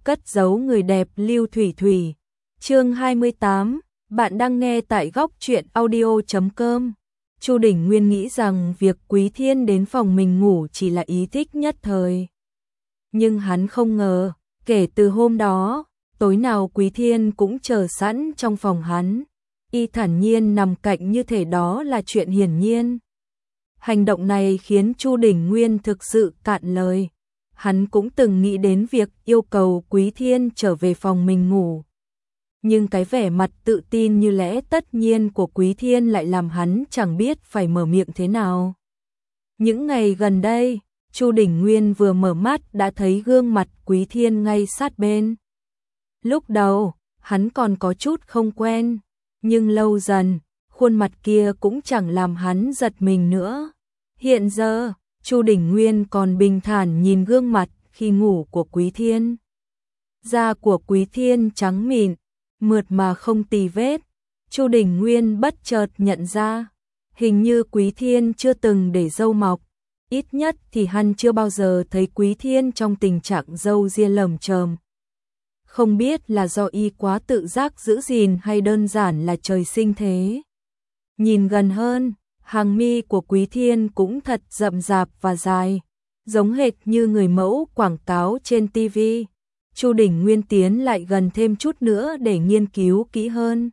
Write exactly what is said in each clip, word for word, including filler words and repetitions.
cất giấu người đẹp Lưu Thủy Thủy. Chương hai mươi tám, bạn đang nghe tại góc truyện audio chấm com. Chu Đình Nguyên nghĩ rằng việc Quý Thiên đến phòng mình ngủ chỉ là ý thích nhất thời. Nhưng hắn không ngờ, kể từ hôm đó, tối nào Quý Thiên cũng chờ sẵn trong phòng hắn. Y thản nhiên nằm cạnh như thể đó là chuyện hiển nhiên. Hành động này khiến Chu Đình Nguyên thực sự cạn lời. Hắn cũng từng nghĩ đến việc yêu cầu Quý Thiên trở về phòng mình ngủ. Nhưng cái vẻ mặt tự tin như lẽ tất nhiên của Quý Thiên lại làm hắn chẳng biết phải mở miệng thế nào. Những ngày gần đây, Chu Đình Nguyên vừa mở mắt đã thấy gương mặt Quý Thiên ngay sát bên. Lúc đầu, hắn còn có chút không quen, nhưng lâu dần, khuôn mặt kia cũng chẳng làm hắn giật mình nữa. Hiện giờ, Chu Đình Nguyên còn bình thản nhìn gương mặt khi ngủ của Quý Thiên. Da của Quý Thiên trắng mịn, mượt mà không tì vết. Chu Đình Nguyên bất chợt nhận ra, hình như Quý Thiên chưa từng để râu mọc. Ít nhất thì hắn chưa bao giờ thấy Quý Thiên trong tình trạng râu ria lởm chởm. Không biết là do y quá tự giác giữ gìn hay đơn giản là trời sinh thế. Nhìn gần hơn, hàng mi của Quý Thiên cũng thật rậm rạp và dài, giống hệt như người mẫu quảng cáo trên ti vi. Chu Đình Nguyên tiến lại gần thêm chút nữa để nghiên cứu kỹ hơn.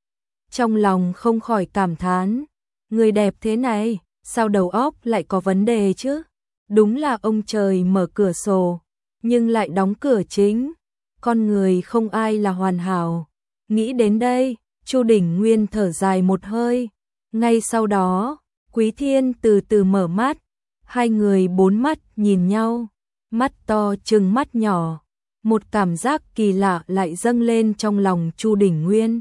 Trong lòng không khỏi cảm thán, người đẹp thế này, sao đầu óc lại có vấn đề chứ? Đúng là ông trời mở cửa sổ, nhưng lại đóng cửa chính. Con người không ai là hoàn hảo. Nghĩ đến đây, Chu Đình Nguyên thở dài một hơi. Ngay sau đó, Quý Thiên từ từ mở mắt. Hai người bốn mắt nhìn nhau, mắt to trừng mắt nhỏ. Một cảm giác kỳ lạ lại dâng lên trong lòng Chu Đình Nguyên.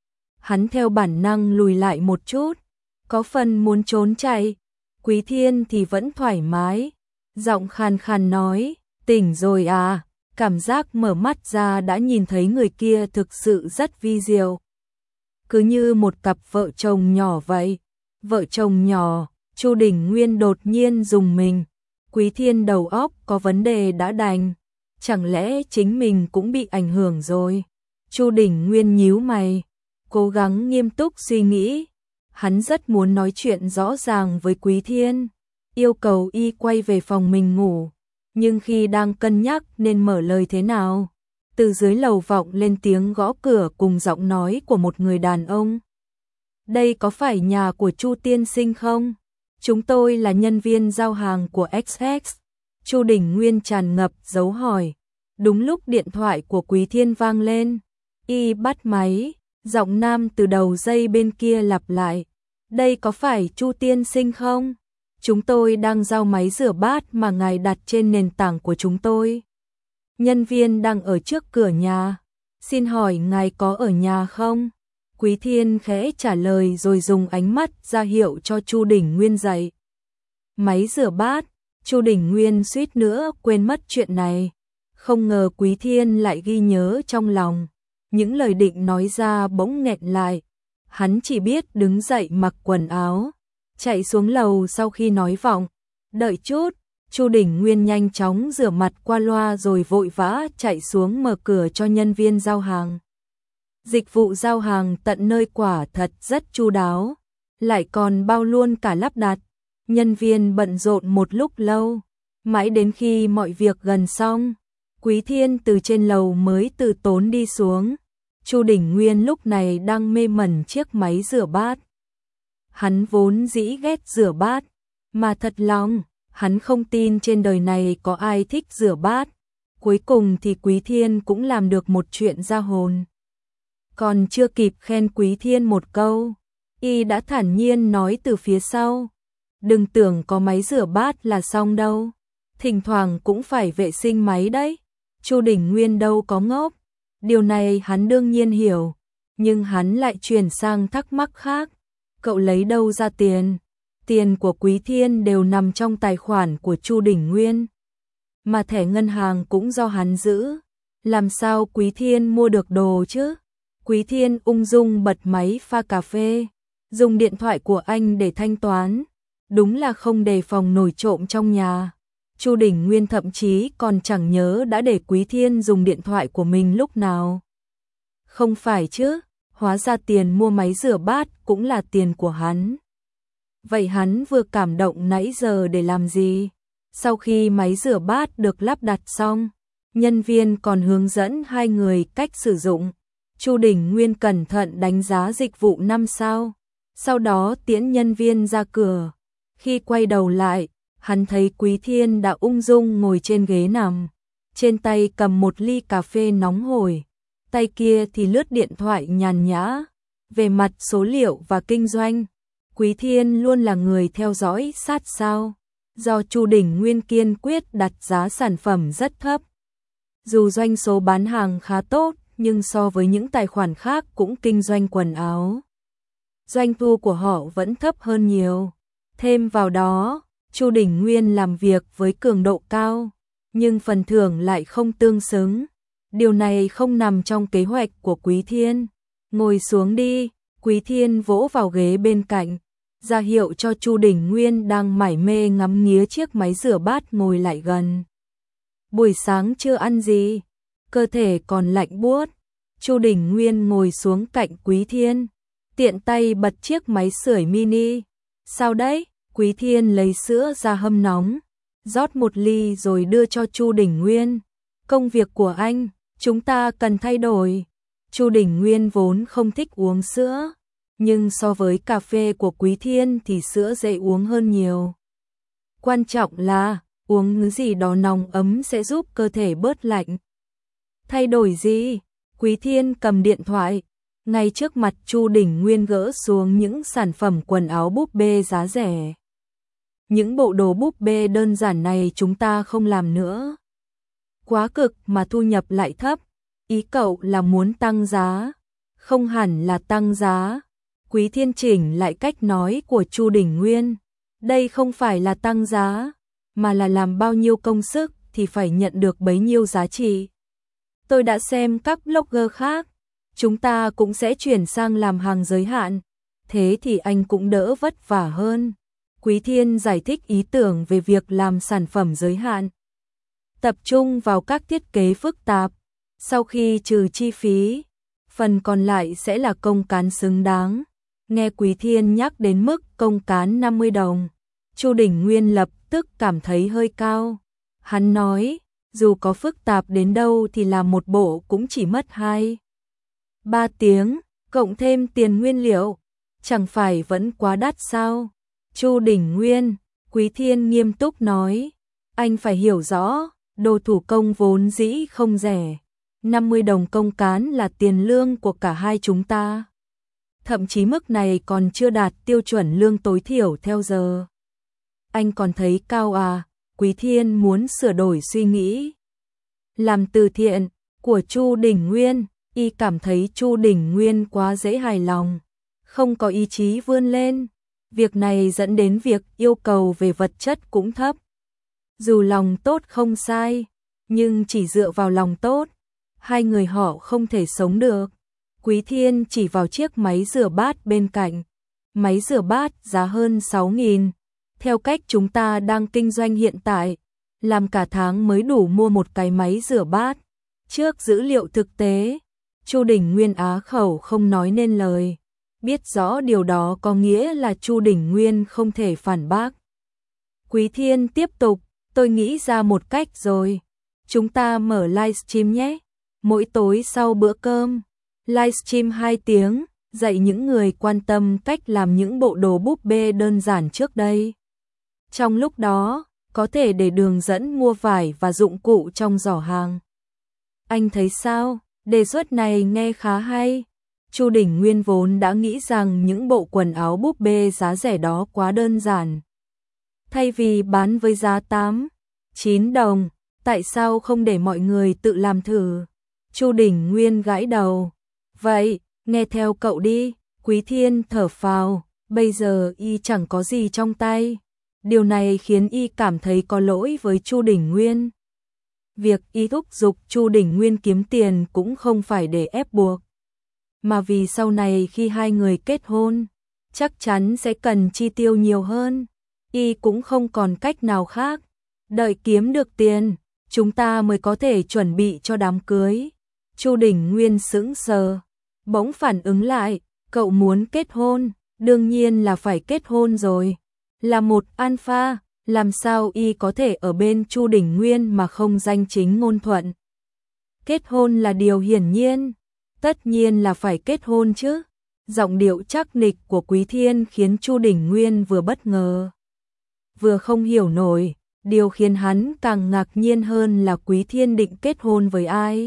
Hắn theo bản năng lùi lại một chút, có phần muốn trốn chạy. Quý Thiên thì vẫn thoải mái, giọng khàn khàn nói, tỉnh rồi à? Cảm giác mở mắt ra đã nhìn thấy người kia thực sự rất vi diệu. Cứ như một cặp vợ chồng nhỏ vậy. Vợ chồng nhỏ, Chu Đình Nguyên đột nhiên rùng mình. Quý Thiên đầu óc có vấn đề đã đành. Chẳng lẽ chính mình cũng bị ảnh hưởng rồi? Chu Đình Nguyên nhíu mày, cố gắng nghiêm túc suy nghĩ. Hắn rất muốn nói chuyện rõ ràng với Quý Thiên, yêu cầu y quay về phòng mình ngủ. Nhưng khi đang cân nhắc nên mở lời thế nào, từ dưới lầu vọng lên tiếng gõ cửa cùng giọng nói của một người đàn ông. Đây có phải nhà của Chu tiên sinh không? Chúng tôi là nhân viên giao hàng của ích ét. Chu Đình Nguyên tràn ngập dấu hỏi. Đúng lúc điện thoại của Quý Thiên vang lên, y bắt máy, giọng nam từ đầu dây bên kia lặp lại. Đây có phải Chu tiên sinh không? Chúng tôi đang giao máy rửa bát mà ngài đặt trên nền tảng của chúng tôi. Nhân viên đang ở trước cửa nhà. Xin hỏi ngài có ở nhà không? Quý Thiên khẽ trả lời rồi dùng ánh mắt ra hiệu cho Chu Đình Nguyên dậy. Máy rửa bát, Chu Đình Nguyên suýt nữa quên mất chuyện này. Không ngờ Quý Thiên lại ghi nhớ trong lòng. Những lời định nói ra bỗng nghẹn lại. Hắn chỉ biết đứng dậy mặc quần áo, chạy xuống lầu sau khi nói vọng. Đợi chút, Chu Đình Nguyên nhanh chóng rửa mặt qua loa rồi vội vã chạy xuống mở cửa cho nhân viên giao hàng. Dịch vụ giao hàng tận nơi quả thật rất chu đáo, lại còn bao luôn cả lắp đặt. Nhân viên bận rộn một lúc lâu, mãi đến khi mọi việc gần xong, Quý Thiên từ trên lầu mới từ tốn đi xuống. Chu Đình Nguyên lúc này đang mê mẩn chiếc máy rửa bát. Hắn vốn dĩ ghét rửa bát, mà thật lòng, hắn không tin trên đời này có ai thích rửa bát. Cuối cùng thì Quý Thiên cũng làm được một chuyện ra hồn. Còn chưa kịp khen Quý Thiên một câu, y đã thản nhiên nói từ phía sau. Đừng tưởng có máy rửa bát là xong đâu, thỉnh thoảng cũng phải vệ sinh máy đấy. Chu Đình Nguyên đâu có ngốc, điều này hắn đương nhiên hiểu, nhưng hắn lại chuyển sang thắc mắc khác. Cậu lấy đâu ra tiền? Tiền của Quý Thiên đều nằm trong tài khoản của Chu Đình Nguyên, mà thẻ ngân hàng cũng do hắn giữ. Làm sao Quý Thiên mua được đồ chứ? Quý Thiên ung dung bật máy pha cà phê, dùng điện thoại của anh để thanh toán. Đúng là không đề phòng nổi trộm trong nhà. Chu Đình Nguyên thậm chí còn chẳng nhớ đã để Quý Thiên dùng điện thoại của mình lúc nào. Không phải chứ, hóa ra tiền mua máy rửa bát cũng là tiền của hắn. Vậy hắn vừa cảm động nãy giờ để làm gì? Sau khi máy rửa bát được lắp đặt xong, nhân viên còn hướng dẫn hai người cách sử dụng. Chu Đình Nguyên cẩn thận đánh giá dịch vụ năm sao, sau đó tiễn nhân viên ra cửa. Khi quay đầu lại, hắn thấy Quý Thiên đã ung dung ngồi trên ghế nằm, trên tay cầm một ly cà phê nóng hổi, tay kia thì lướt điện thoại nhàn nhã. Về mặt số liệu và kinh doanh, Quý Thiên luôn là người theo dõi sát sao, do Chu Đình Nguyên kiên quyết đặt giá sản phẩm rất thấp. Dù doanh số bán hàng khá tốt, nhưng so với những tài khoản khác cũng kinh doanh quần áo, doanh thu của họ vẫn thấp hơn nhiều. Thêm vào đó, Chu Đình Nguyên làm việc với cường độ cao, nhưng phần thưởng lại không tương xứng. Điều này không nằm trong kế hoạch của Quý Thiên. Ngồi xuống đi, Quý Thiên vỗ vào ghế bên cạnh, ra hiệu cho Chu Đình Nguyên đang mải mê ngắm nghía chiếc máy rửa bát ngồi lại gần. Buổi sáng chưa ăn gì, cơ thể còn lạnh buốt. Chu Đình Nguyên ngồi xuống cạnh Quý Thiên, tiện tay bật chiếc máy sưởi mini. Sao đấy? Quý Thiên lấy sữa ra hâm nóng, rót một ly rồi đưa cho Chu Đình Nguyên. Công việc của anh, chúng ta cần thay đổi. Chu Đình Nguyên vốn không thích uống sữa, nhưng so với cà phê của Quý Thiên thì sữa dễ uống hơn nhiều. Quan trọng là uống thứ gì đó nóng ấm sẽ giúp cơ thể bớt lạnh. Thay đổi gì? Quý Thiên cầm điện thoại, ngay trước mặt Chu Đình Nguyên gỡ xuống những sản phẩm quần áo búp bê giá rẻ. Những bộ đồ búp bê đơn giản này chúng ta không làm nữa. Quá cực mà thu nhập lại thấp. Ý cậu là muốn tăng giá? Không hẳn là tăng giá. Quý Thiên chỉnh lại cách nói của Chu Đình Nguyên. Đây không phải là tăng giá, mà là làm bao nhiêu công sức thì phải nhận được bấy nhiêu giá trị. Tôi đã xem các blogger khác, chúng ta cũng sẽ chuyển sang làm hàng giới hạn, thế thì anh cũng đỡ vất vả hơn. Quý Thiên giải thích ý tưởng về việc làm sản phẩm giới hạn, tập trung vào các thiết kế phức tạp, sau khi trừ chi phí, phần còn lại sẽ là công cán xứng đáng. Nghe Quý Thiên nhắc đến mức công cán năm mươi đồng, Chu Đình Nguyên lập tức cảm thấy hơi cao. Hắn nói, dù có phức tạp đến đâu thì làm một bộ cũng chỉ mất hai ba tiếng, cộng thêm tiền nguyên liệu, chẳng phải vẫn quá đắt sao? Chu Đình Nguyên, Quý Thiên nghiêm túc nói, anh phải hiểu rõ, đồ thủ công vốn dĩ không rẻ, năm mươi đồng công cán là tiền lương của cả hai chúng ta. Thậm chí mức này còn chưa đạt tiêu chuẩn lương tối thiểu theo giờ. Anh còn thấy cao à? Quý Thiên muốn sửa đổi suy nghĩ. Làm từ thiện của Chu Đình Nguyên, y cảm thấy Chu Đình Nguyên quá dễ hài lòng, không có ý chí vươn lên. Việc này dẫn đến việc yêu cầu về vật chất cũng thấp. Dù lòng tốt không sai, nhưng chỉ dựa vào lòng tốt, hai người họ không thể sống được. Quý Thiên chỉ vào chiếc máy rửa bát bên cạnh. Máy rửa bát giá hơn sáu nghìn. Theo cách chúng ta đang kinh doanh hiện tại, làm cả tháng mới đủ mua một cái máy rửa bát. Trước dữ liệu thực tế, Chu Đình Nguyên á khẩu không nói nên lời. Biết rõ điều đó có nghĩa là Chu Đình Nguyên không thể phản bác. Quý Thiên tiếp tục, tôi nghĩ ra một cách rồi. Chúng ta mở livestream nhé. Mỗi tối sau bữa cơm, livestream hai tiếng, dạy những người quan tâm cách làm những bộ đồ búp bê đơn giản trước đây. Trong lúc đó, có thể để đường dẫn mua vải và dụng cụ trong giỏ hàng. Anh thấy sao? Đề xuất này nghe khá hay. Chu Đình Nguyên vốn đã nghĩ rằng những bộ quần áo búp bê giá rẻ đó quá đơn giản. Thay vì bán với giá tám, chín đồng, tại sao không để mọi người tự làm thử? Chu Đình Nguyên gãi đầu. Vậy, nghe theo cậu đi. Quý Thiên thở phào, bây giờ y chẳng có gì trong tay. Điều này khiến y cảm thấy có lỗi với Chu Đình Nguyên. Việc y thúc giục Chu Đình Nguyên kiếm tiền cũng không phải để ép buộc, mà vì sau này khi hai người kết hôn, chắc chắn sẽ cần chi tiêu nhiều hơn. Y cũng không còn cách nào khác. đợi kiếm được tiền, chúng ta mới có thể chuẩn bị cho đám cưới. Chu Đình Nguyên sững sờ, bỗng phản ứng lại, cậu muốn kết hôn, đương nhiên là phải kết hôn rồi. Là một alpha, làm sao y có thể ở bên Chu Đình Nguyên mà không danh chính ngôn thuận. Kết hôn là điều hiển nhiên, tất nhiên là phải kết hôn chứ. Giọng điệu chắc nịch của Quý Thiên khiến Chu Đình Nguyên vừa bất ngờ, vừa không hiểu nổi. Điều khiến hắn càng ngạc nhiên hơn là Quý Thiên định kết hôn với ai.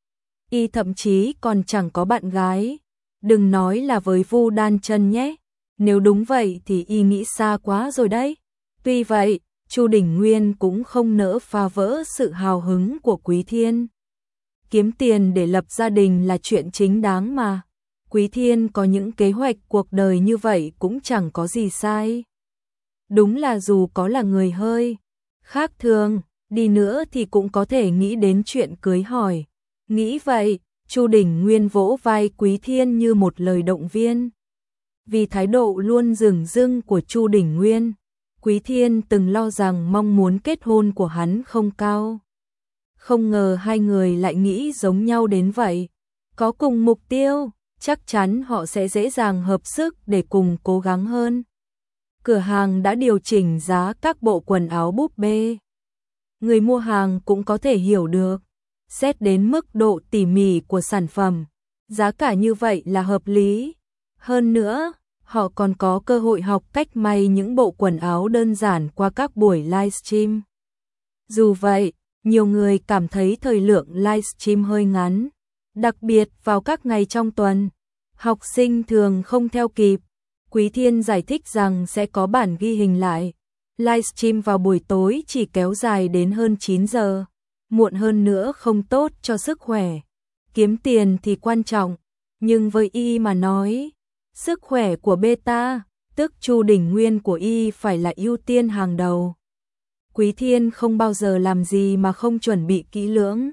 Y thậm chí còn chẳng có bạn gái, đừng nói là với Vu Đan Chân nhé. Nếu đúng vậy thì y nghĩ xa quá rồi đấy. Tuy vậy, Chu Đình Nguyên cũng không nỡ phá vỡ sự hào hứng của Quý Thiên. Kiếm tiền để lập gia đình là chuyện chính đáng mà. Quý Thiên có những kế hoạch cuộc đời như vậy cũng chẳng có gì sai. Đúng là dù có là người hơi khác thường đi nữa thì cũng có thể nghĩ đến chuyện cưới hỏi. Nghĩ vậy, Chu Đình Nguyên vỗ vai Quý Thiên như một lời động viên. Vì thái độ luôn dửng dưng của Chu Đình Nguyên, Quý Thiên từng lo rằng mong muốn kết hôn của hắn không cao. Không ngờ hai người lại nghĩ giống nhau đến vậy. Có cùng mục tiêu, chắc chắn họ sẽ dễ dàng hợp sức để cùng cố gắng hơn. Cửa hàng đã điều chỉnh giá các bộ quần áo búp bê. Người mua hàng cũng có thể hiểu được. Xét đến mức độ tỉ mỉ của sản phẩm, giá cả như vậy là hợp lý. Hơn nữa, họ còn có cơ hội học cách may những bộ quần áo đơn giản qua các buổi livestream. Dù vậy, nhiều người cảm thấy thời lượng livestream hơi ngắn, đặc biệt vào các ngày trong tuần. Học sinh thường không theo kịp. Quý Thiên giải thích rằng sẽ có bản ghi hình lại. Livestream vào buổi tối chỉ kéo dài đến hơn chín giờ. Muộn hơn nữa không tốt cho sức khỏe. Kiếm tiền thì quan trọng, nhưng với y mà nói, sức khỏe của beta, tức Chu Đình Nguyên của y phải là ưu tiên hàng đầu. Quý Thiên không bao giờ làm gì mà không chuẩn bị kỹ lưỡng.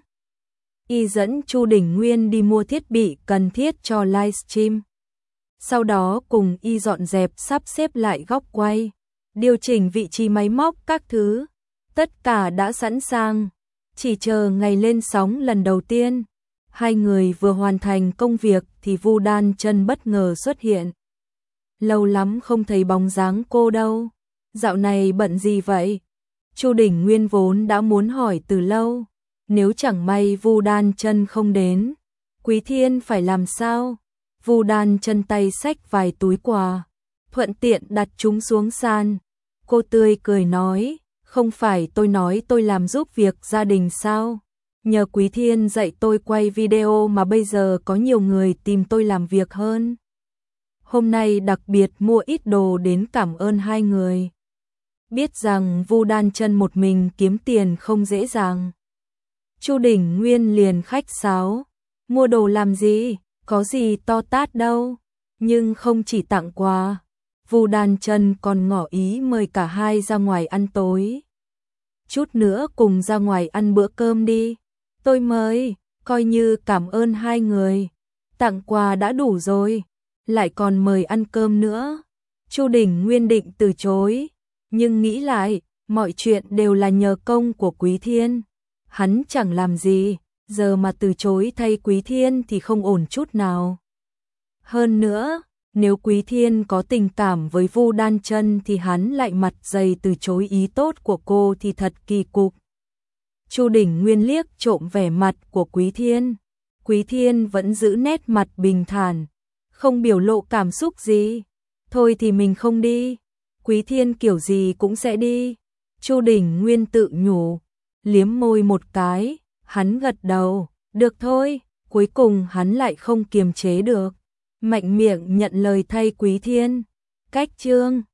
Y dẫn Chu Đình Nguyên đi mua thiết bị cần thiết cho livestream. Sau đó cùng y dọn dẹp sắp xếp lại góc quay, điều chỉnh vị trí máy móc các thứ. Tất cả đã sẵn sàng, chỉ chờ ngày lên sóng lần đầu tiên. Hai người vừa hoàn thành công việc thì Vu Đan Chân bất ngờ xuất hiện. Lâu lắm không thấy bóng dáng cô đâu, dạo này bận gì vậy? Chu Đình Nguyên vốn đã muốn hỏi từ lâu, nếu chẳng may Vu Đan Chân không đến, Quý Thiên phải làm sao? Vu Đan Chân tay xách vài túi quà, thuận tiện đặt chúng xuống sàn. Cô tươi cười nói, không phải tôi nói tôi làm giúp việc gia đình sao? Nhờ Quý Thiên dạy tôi quay video mà bây giờ có nhiều người tìm tôi làm việc hơn. Hôm nay đặc biệt mua ít đồ đến cảm ơn hai người. Biết rằng Vu Đan Chân một mình kiếm tiền không dễ dàng, Chu Đình Nguyên liền khách sáo, mua đồ làm gì, có gì to tát đâu, nhưng không chỉ tặng quà. Vu Đan Chân còn ngỏ ý mời cả hai ra ngoài ăn tối. Chút nữa cùng ra ngoài ăn bữa cơm đi. Tôi mời, coi như cảm ơn hai người. Tặng quà đã đủ rồi, lại còn mời ăn cơm nữa. Chu Đình Nguyên định từ chối, nhưng nghĩ lại, mọi chuyện đều là nhờ công của Quý Thiên. Hắn chẳng làm gì, giờ mà từ chối thay Quý Thiên thì không ổn chút nào. Hơn nữa, nếu Quý Thiên có tình cảm với Vu Đan Chân thì hắn lại mặt dày từ chối ý tốt của cô thì thật kỳ cục. Chu Đình Nguyên liếc trộm vẻ mặt của Quý Thiên. Quý Thiên vẫn giữ nét mặt bình thản, không biểu lộ cảm xúc gì. Thôi thì mình không đi, Quý Thiên kiểu gì cũng sẽ đi. Chu Đình Nguyên tự nhủ, liếm môi một cái, hắn gật đầu, được thôi. Cuối cùng hắn lại không kiềm chế được, mạnh miệng nhận lời thay Quý Thiên. Cách chương